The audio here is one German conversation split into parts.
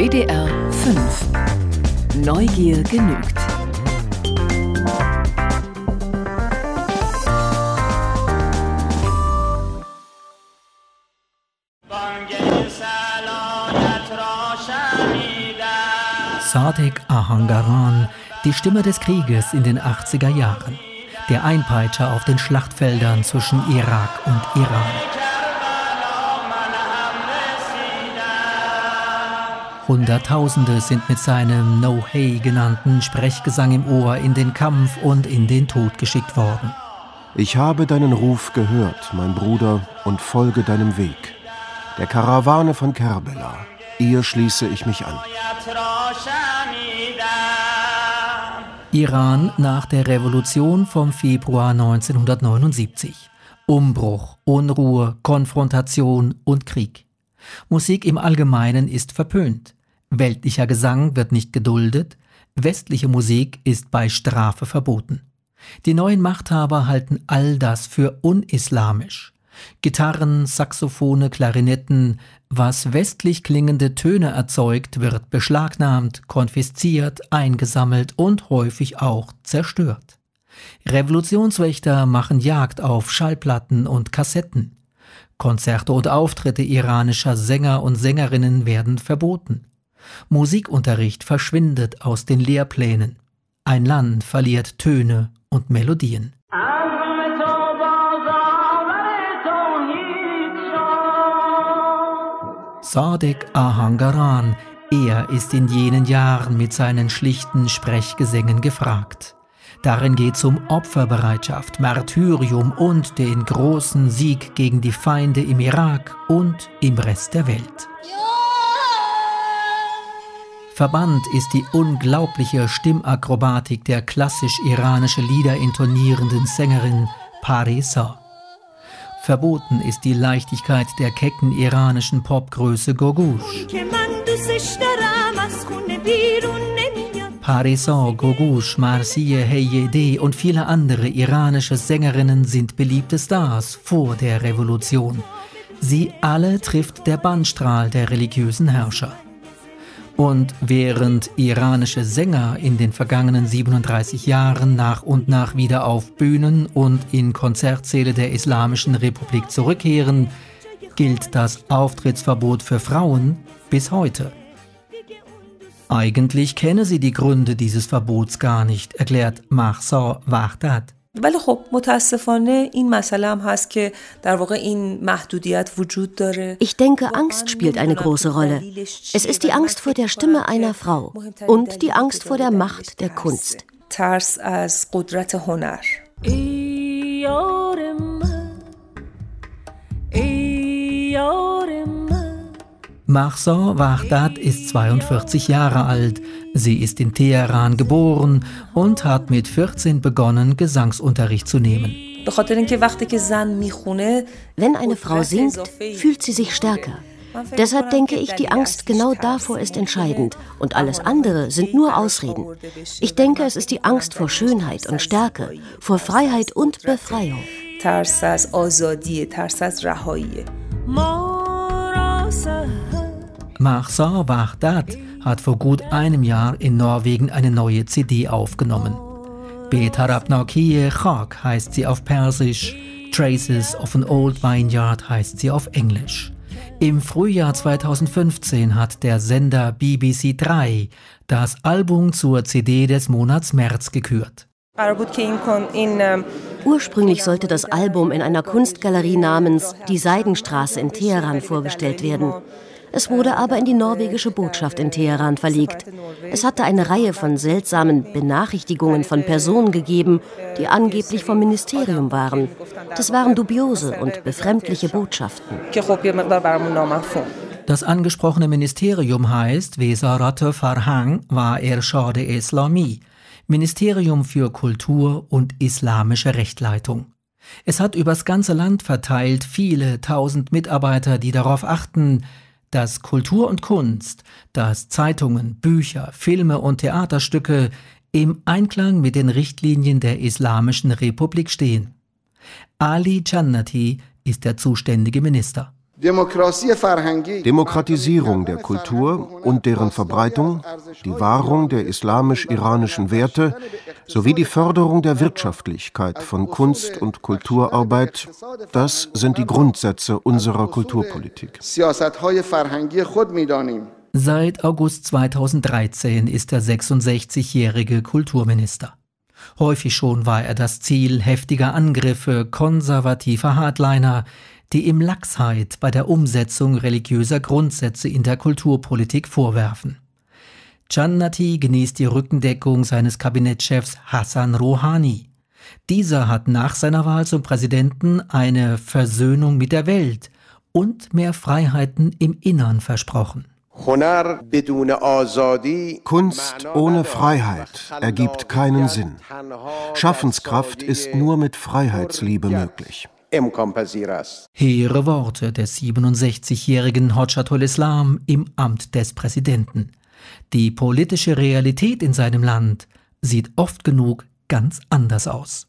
WDR 5. Neugier genügt. Sadegh Ahangaran, die Stimme des Krieges in den 80er Jahren. Der Einpeitscher auf den Schlachtfeldern zwischen Irak und Iran. Hunderttausende sind mit seinem No-Hey genannten Sprechgesang im Ohr in den Kampf und in den Tod geschickt worden. Ich habe deinen Ruf gehört, mein Bruder, und folge deinem Weg. Der Karawane von Kerbela, ihr schließe ich mich an. Iran nach der Revolution vom Februar 1979. Umbruch, Unruhe, Konfrontation und Krieg. Musik im Allgemeinen ist verpönt. Weltlicher Gesang wird nicht geduldet. Westliche Musik ist bei Strafe verboten. Die neuen Machthaber halten all das für unislamisch. Gitarren, Saxophone, Klarinetten, was westlich klingende Töne erzeugt, wird beschlagnahmt, konfisziert, eingesammelt und häufig auch zerstört. Revolutionswächter machen Jagd auf Schallplatten und Kassetten. Konzerte und Auftritte iranischer Sänger und Sängerinnen werden verboten. Musikunterricht verschwindet aus den Lehrplänen. Ein Land verliert Töne und Melodien. Sadegh Ahangaran, er ist in jenen Jahren mit seinen schlichten Sprechgesängen gefragt. Darin geht es um Opferbereitschaft, Martyrium und den großen Sieg gegen die Feinde im Irak und im Rest der Welt. Verbannt ist die unglaubliche Stimmakrobatik der klassisch iranische Lieder intonierenden Sängerin Parisa. Verboten ist die Leichtigkeit der kecken iranischen Popgröße Gogush. Parisa, Gogush, Marsiye Heyyedi und viele andere iranische Sängerinnen sind beliebte Stars vor der Revolution. Sie alle trifft der Bannstrahl der religiösen Herrscher. Und während iranische Sänger in den vergangenen 37 Jahren nach und nach wieder auf Bühnen und in Konzertsäle der Islamischen Republik zurückkehren, gilt das Auftrittsverbot für Frauen bis heute. Eigentlich kenne sie die Gründe dieses Verbots gar nicht, erklärt Mahsa Wahdat. ولی خب متاسفانه این مسئله هم هست که در واقع این محدودیت وجود داره. Ich denke, Angst spielt eine große Rolle. Es ist die Angst vor der Stimme einer Frau und die Angst vor der Macht der Kunst. ترس از قدرت هنر. Mahsa Wahdat ist 42 Jahre alt. Sie ist in Teheran geboren und hat mit 14 begonnen, Gesangsunterricht zu nehmen. Wenn eine Frau singt, fühlt sie sich stärker. Deshalb denke ich, die Angst genau davor ist entscheidend und alles andere sind nur Ausreden. Ich denke, es ist die Angst vor Schönheit und Stärke, vor Freiheit und Befreiung. Mahsa Wahdat hat vor gut einem Jahr in Norwegen eine neue CD aufgenommen. Betarabnakiye Khak heißt sie auf Persisch, Traces of an Old Vineyard heißt sie auf Englisch. Im Frühjahr 2015 hat der Sender BBC 3 das Album zur CD des Monats März gekürt. Ursprünglich sollte das Album in einer Kunstgalerie namens Die Seidenstraße in Teheran vorgestellt werden. Es wurde aber in die norwegische Botschaft in Teheran verlegt. Es hatte eine Reihe von seltsamen Benachrichtigungen von Personen gegeben, die angeblich vom Ministerium waren. Das waren dubiose und befremdliche Botschaften. Das angesprochene Ministerium heißt Vezarat-e Farhang va Ershad Islami, Ministerium für Kultur und islamische Rechtleitung. Es hat übers ganze Land verteilt viele tausend Mitarbeiter, die darauf achten, dass Kultur und Kunst, dass Zeitungen, Bücher, Filme und Theaterstücke im Einklang mit den Richtlinien der Islamischen Republik stehen. Ali Jannati ist der zuständige Minister. Demokratisierung der Kultur und deren Verbreitung, die Wahrung der islamisch-iranischen Werte sowie die Förderung der Wirtschaftlichkeit von Kunst- und Kulturarbeit, das sind die Grundsätze unserer Kulturpolitik. Seit August 2013 ist der 66-jährige Kulturminister. Häufig schon war er das Ziel heftiger Angriffe konservativer Hardliner, die ihm Laxheit bei der Umsetzung religiöser Grundsätze in der Kulturpolitik vorwerfen. Jannati genießt die Rückendeckung seines Kabinettschefs Hassan Rouhani. Dieser hat nach seiner Wahl zum Präsidenten eine Versöhnung mit der Welt und mehr Freiheiten im Innern versprochen. Kunst ohne Freiheit ergibt keinen Sinn. Schaffenskraft ist nur mit Freiheitsliebe möglich. Hehre Worte des 67-jährigen Hodjatul Islam im Amt des Präsidenten. Die politische Realität in seinem Land sieht oft genug ganz anders aus.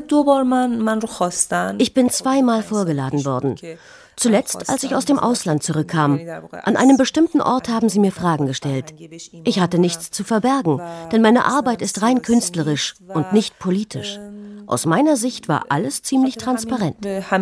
Ich bin zweimal vorgeladen worden. Zuletzt, als ich aus dem Ausland zurückkam. An einem bestimmten Ort haben sie mir Fragen gestellt. Ich hatte nichts zu verbergen, denn meine Arbeit ist rein künstlerisch und nicht politisch. Aus meiner Sicht war alles ziemlich transparent.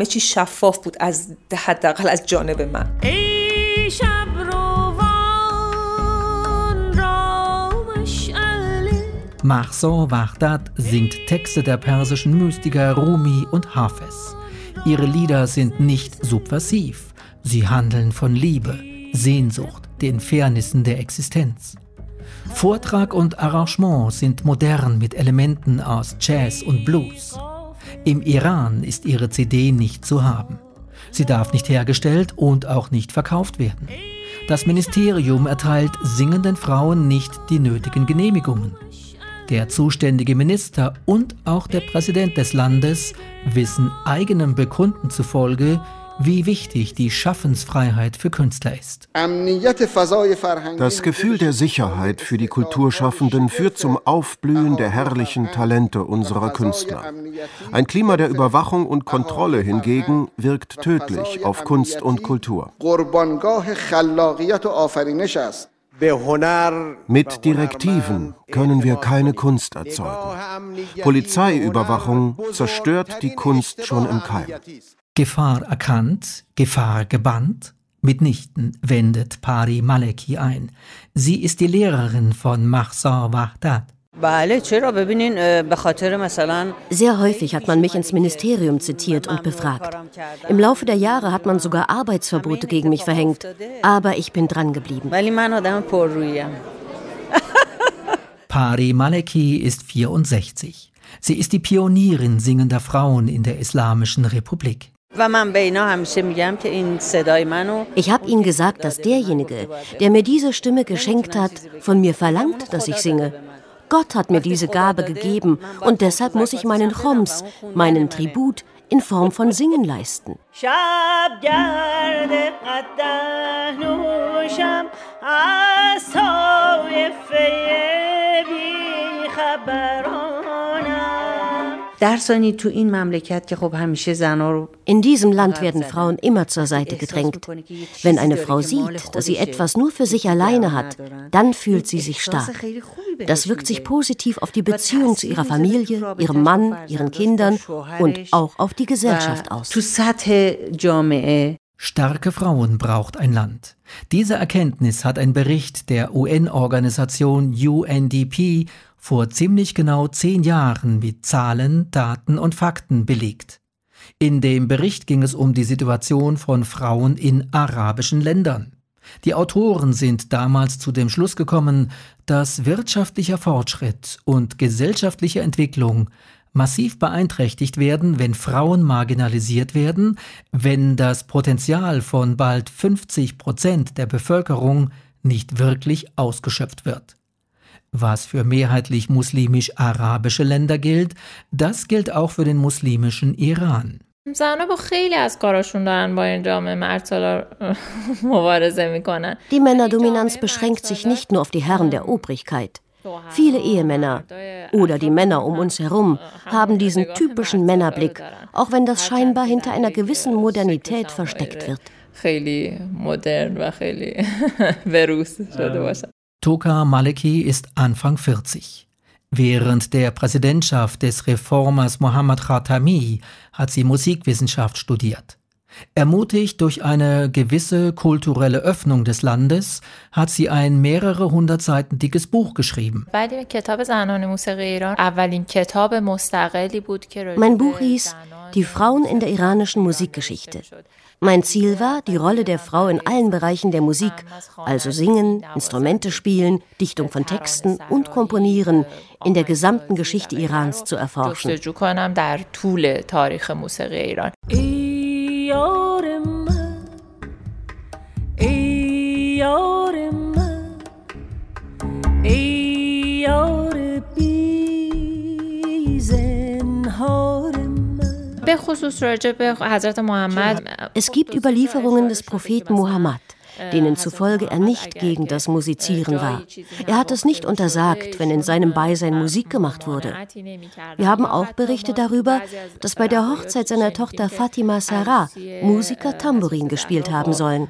Mahsa Wahdat singt Texte der persischen Mystiker Rumi und Hafez. Ihre Lieder sind nicht subversiv. Sie handeln von Liebe, Sehnsucht, den Fairnissen der Existenz. Vortrag und Arrangement sind modern mit Elementen aus Jazz und Blues. Im Iran ist ihre CD nicht zu haben. Sie darf nicht hergestellt und auch nicht verkauft werden. Das Ministerium erteilt singenden Frauen nicht die nötigen Genehmigungen. Der zuständige Minister und auch der Präsident des Landes wissen eigenem Bekunden zufolge, wie wichtig die Schaffensfreiheit für Künstler ist. Das Gefühl der Sicherheit für die Kulturschaffenden führt zum Aufblühen der herrlichen Talente unserer Künstler. Ein Klima der Überwachung und Kontrolle hingegen wirkt tödlich auf Kunst und Kultur. Mit Direktiven können wir keine Kunst erzeugen. Polizeiüberwachung zerstört die Kunst schon im Keim. Gefahr erkannt, Gefahr gebannt? Mitnichten wendet Pari Maleki ein. Sie ist die Lehrerin von Mahsa Wahdat. Sehr häufig hat man mich ins Ministerium zitiert und befragt. Im Laufe der Jahre hat man sogar Arbeitsverbote gegen mich verhängt. Aber ich bin dran geblieben. Pari Maleki ist 64. Sie ist die Pionierin singender Frauen in der Islamischen Republik. Ich habe ihnen gesagt, dass derjenige, der mir diese Stimme geschenkt hat, von mir verlangt, dass ich singe. Gott hat mir diese Gabe gegeben und deshalb muss ich meinen Choms, meinen Tribut, in Form von Singen leisten. In diesem Land werden Frauen immer zur Seite gedrängt. Wenn eine Frau sieht, dass sie etwas nur für sich alleine hat, dann fühlt sie sich stark. Das wirkt sich positiv auf die Beziehung zu ihrer Familie, ihrem Mann, ihren Kindern und auch auf die Gesellschaft aus. Starke Frauen braucht ein Land. Diese Erkenntnis hat ein Bericht der UN-Organisation UNDP vor ziemlich genau 10 Jahren mit Zahlen, Daten und Fakten belegt. In dem Bericht ging es um die Situation von Frauen in arabischen Ländern. Die Autoren sind damals zu dem Schluss gekommen, dass wirtschaftlicher Fortschritt und gesellschaftliche Entwicklung massiv beeinträchtigt werden, wenn Frauen marginalisiert werden, wenn das Potenzial von bald 50% der Bevölkerung nicht wirklich ausgeschöpft wird. Was für mehrheitlich muslimisch-arabische Länder gilt, das gilt auch für den muslimischen Iran. Die Männerdominanz beschränkt sich nicht nur auf die Herren der Obrigkeit. Viele Ehemänner oder die Männer um uns herum haben diesen typischen Männerblick, auch wenn das scheinbar hinter einer gewissen Modernität versteckt wird. خیلی مدرن و خیلی بروز شده باشه. Toka Maleki ist Anfang 40. Während der Präsidentschaft des Reformers Mohammad Khatami hat sie Musikwissenschaft studiert. Ermutigt durch eine gewisse kulturelle Öffnung des Landes hat sie ein mehrere 100 Seiten dickes Buch geschrieben. Mein Buch hieß Die Frauen in der iranischen Musikgeschichte. Mein Ziel war, die Rolle der Frau in allen Bereichen der Musik, also Singen, Instrumente spielen, Dichtung von Texten und Komponieren, in der gesamten Geschichte Irans zu erforschen. Es gibt Überlieferungen des Propheten Mohammed, denen zufolge er nicht gegen das Musizieren war. Er hat es nicht untersagt, wenn in seinem Beisein Musik gemacht wurde. Wir haben auch Berichte darüber, dass bei der Hochzeit seiner Tochter Fatima Zahra Musiker Tambourin gespielt haben sollen.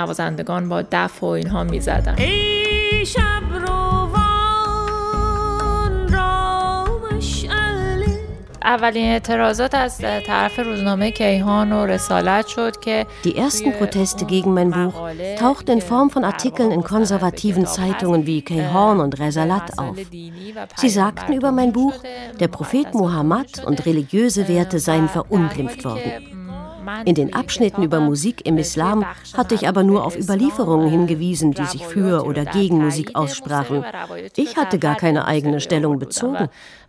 Die ersten Proteste gegen mein Buch tauchten in Form von Artikeln in konservativen Zeitungen wie Kayhan und Resalat auf. Sie sagten über mein Buch, der Prophet Mohammed und religiöse Werte seien verunglimpft worden. In den Abschnitten über Musik im Islam hatte ich aber nur auf Überlieferungen hingewiesen, die sich für oder gegen Musik aussprachen. Ich hatte gar keine eigene Stellung bezogen.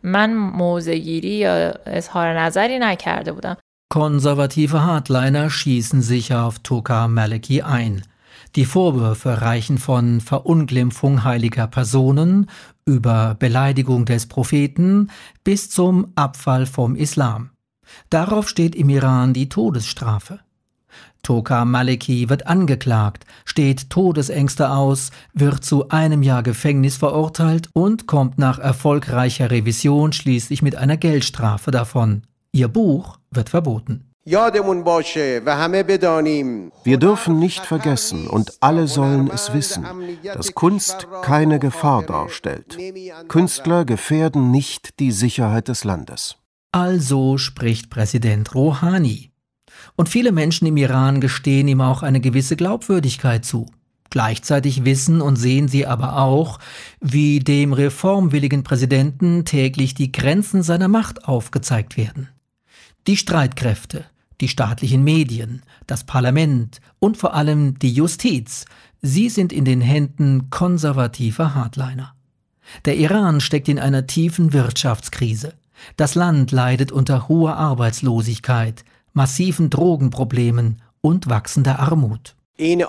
Konservative Hardliner schießen sich auf Toka Maleki ein. Die Vorwürfe reichen von Verunglimpfung heiliger Personen über Beleidigung des Propheten bis zum Abfall vom Islam. Darauf steht im Iran die Todesstrafe. Toka Maleki wird angeklagt, steht Todesängste aus, wird zu 1 Jahr Gefängnis verurteilt und kommt nach erfolgreicher Revision schließlich mit einer Geldstrafe davon. Ihr Buch wird verboten. Wir dürfen nicht vergessen, und alle sollen es wissen, dass Kunst keine Gefahr darstellt. Künstler gefährden nicht die Sicherheit des Landes. Also spricht Präsident Rouhani. Und viele Menschen im Iran gestehen ihm auch eine gewisse Glaubwürdigkeit zu. Gleichzeitig wissen und sehen sie aber auch, wie dem reformwilligen Präsidenten täglich die Grenzen seiner Macht aufgezeigt werden. Die Streitkräfte, die staatlichen Medien, das Parlament und vor allem die Justiz, sie sind in den Händen konservativer Hardliner. Der Iran steckt in einer tiefen Wirtschaftskrise. Das Land leidet unter hoher Arbeitslosigkeit, massiven Drogenproblemen und wachsender Armut. Die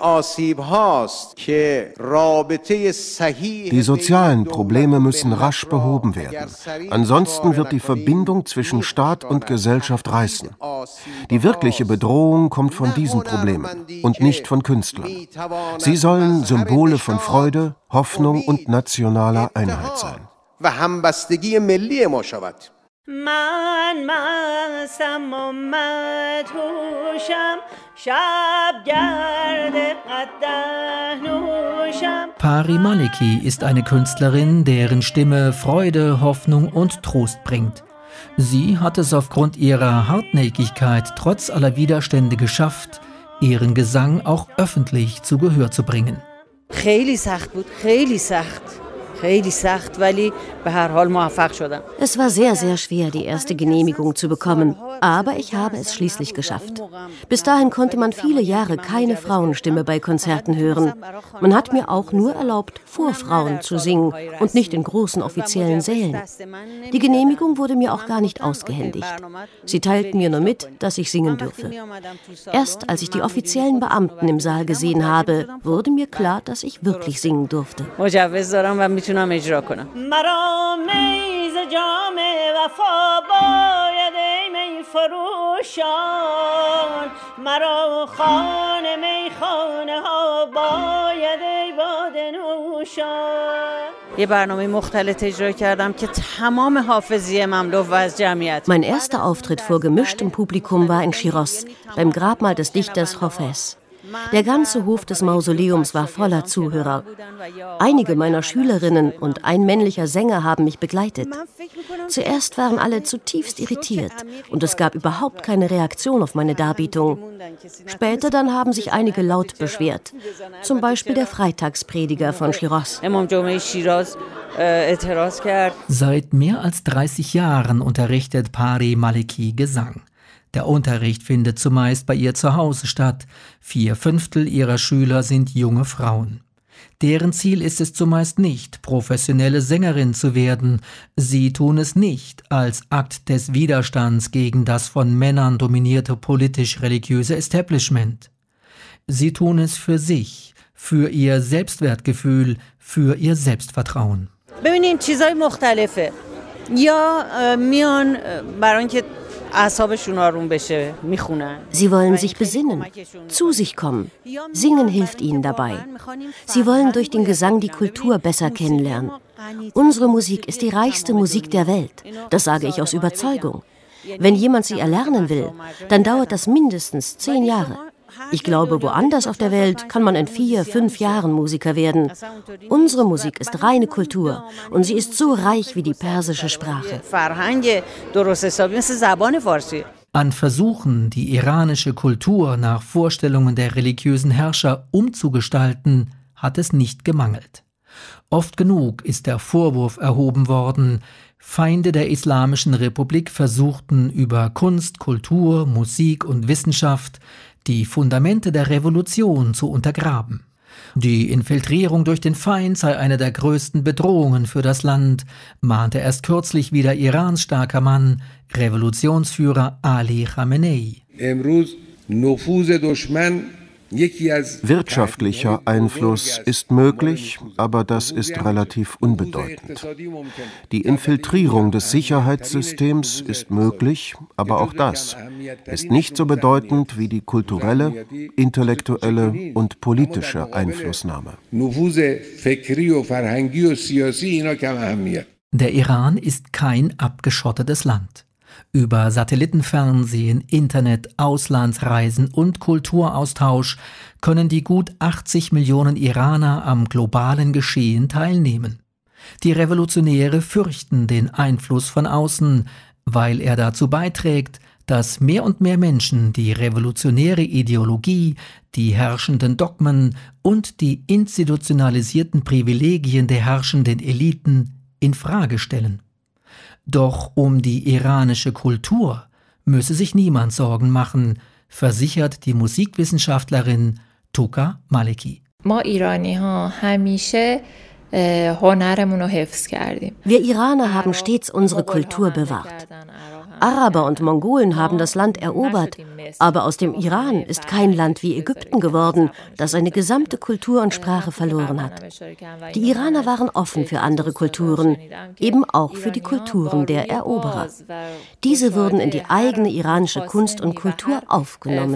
sozialen Probleme müssen rasch behoben werden. Ansonsten wird die Verbindung zwischen Staat und Gesellschaft reißen. Die wirkliche Bedrohung kommt von diesen Problemen und nicht von Künstlern. Sie sollen Symbole von Freude, Hoffnung und nationaler Einheit sein. من مستم و مدهوشم شب گرد قدح نوشم. Pari Maleki ist eine Künstlerin, deren Stimme Freude, Hoffnung und Trost bringt. Sie hat es aufgrund ihrer Hartnäckigkeit trotz aller Widerstände geschafft, ihren Gesang auch öffentlich zu Gehör zu bringen. خیلی سخت بود، خیلی سخت. Es war sehr, sehr schwer, die erste Genehmigung zu bekommen, aber ich habe es schließlich geschafft. Bis dahin konnte man viele Jahre keine Frauenstimme bei Konzerten hören. Man hat mir auch nur erlaubt, vor Frauen zu singen und nicht in großen offiziellen Sälen. Die Genehmigung wurde mir auch gar nicht ausgehändigt. Sie teilten mir nur mit, dass ich singen dürfe. Erst als ich die offiziellen Beamten im Saal gesehen habe, wurde mir klar, dass ich wirklich singen durfte. مرا میز جام وفا باید ای می فروشان مرا خانه میخانه ها باید ای باده نوشان. یه برنامه مختلط اجرا کردم که تمام حافظیه مملو و از جمعیت. Mein erster Auftritt vor gemischtem Publikum war in Schiros, beim Grabmal des Dichters Hafez. Der ganze Hof des Mausoleums war voller Zuhörer. Einige meiner Schülerinnen und ein männlicher Sänger haben mich begleitet. Zuerst waren alle zutiefst irritiert und es gab überhaupt keine Reaktion auf meine Darbietung. Später dann haben sich einige laut beschwert. Zum Beispiel der Freitagsprediger von Schiraz. Seit mehr als 30 Jahren unterrichtet Pari Maleki Gesang. Der Unterricht findet zumeist bei ihr zu Hause statt. 4/5 ihrer Schüler sind junge Frauen. Deren Ziel ist es zumeist nicht, professionelle Sängerin zu werden. Sie tun es nicht als Akt des Widerstands gegen das von Männern dominierte politisch-religiöse Establishment. Sie tun es für sich, für ihr Selbstwertgefühl, für ihr Selbstvertrauen. ببینین چیزای مختلفه یا میان برای اینکه اعصابشون آروم بشه میخونن. Sie wollen sich besinnen, zu sich kommen. Singen hilft ihnen dabei. Sie wollen durch den Gesang die Kultur besser kennenlernen. Unsere Musik ist die reichste Musik der Welt. Das sage ich aus Überzeugung. Wenn jemand sie erlernen will, dann dauert das mindestens 10 Jahre. Ich glaube, woanders auf der Welt kann man in 4-5 Jahren Musiker werden. Unsere Musik ist reine Kultur und sie ist so reich wie die persische Sprache. An Versuchen, die iranische Kultur nach Vorstellungen der religiösen Herrscher umzugestalten, hat es nicht gemangelt. Oft genug ist der Vorwurf erhoben worden, Feinde der Islamischen Republik versuchten über Kunst, Kultur, Musik und Wissenschaft die Fundamente der Revolution zu untergraben. Die Infiltrierung durch den Feind sei eine der größten Bedrohungen für das Land, mahnte erst kürzlich wieder Irans starker Mann, Revolutionsführer Ali Khamenei. Wirtschaftlicher Einfluss ist möglich, aber das ist relativ unbedeutend. Die Infiltrierung des Sicherheitssystems ist möglich, aber auch das ist nicht so bedeutend wie die kulturelle, intellektuelle und politische Einflussnahme. Der Iran ist kein abgeschottetes Land. Über Satellitenfernsehen, Internet, Auslandsreisen und Kulturaustausch können die gut 80 Millionen Iraner am globalen Geschehen teilnehmen. Die Revolutionäre fürchten den Einfluss von außen, weil er dazu beiträgt, dass mehr und mehr Menschen die revolutionäre Ideologie, die herrschenden Dogmen und die institutionalisierten Privilegien der herrschenden Eliten in Frage stellen. Doch um die iranische Kultur müsse sich niemand Sorgen machen, versichert die Musikwissenschaftlerin Tuka Maleki. Wir Iraner haben stets unsere Kultur bewahrt. Araber und Mongolen haben das Land erobert, aber aus dem Iran ist kein Land wie Ägypten geworden, das seine gesamte Kultur und Sprache verloren hat. Die Iraner waren offen für andere Kulturen, eben auch für die Kulturen der Eroberer. Diese wurden in die eigene iranische Kunst und Kultur aufgenommen.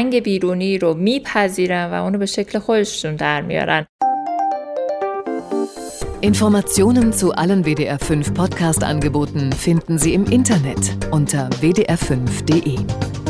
Informationen zu allen WDR 5 Podcast-Angeboten finden Sie im Internet unter wdr5.de.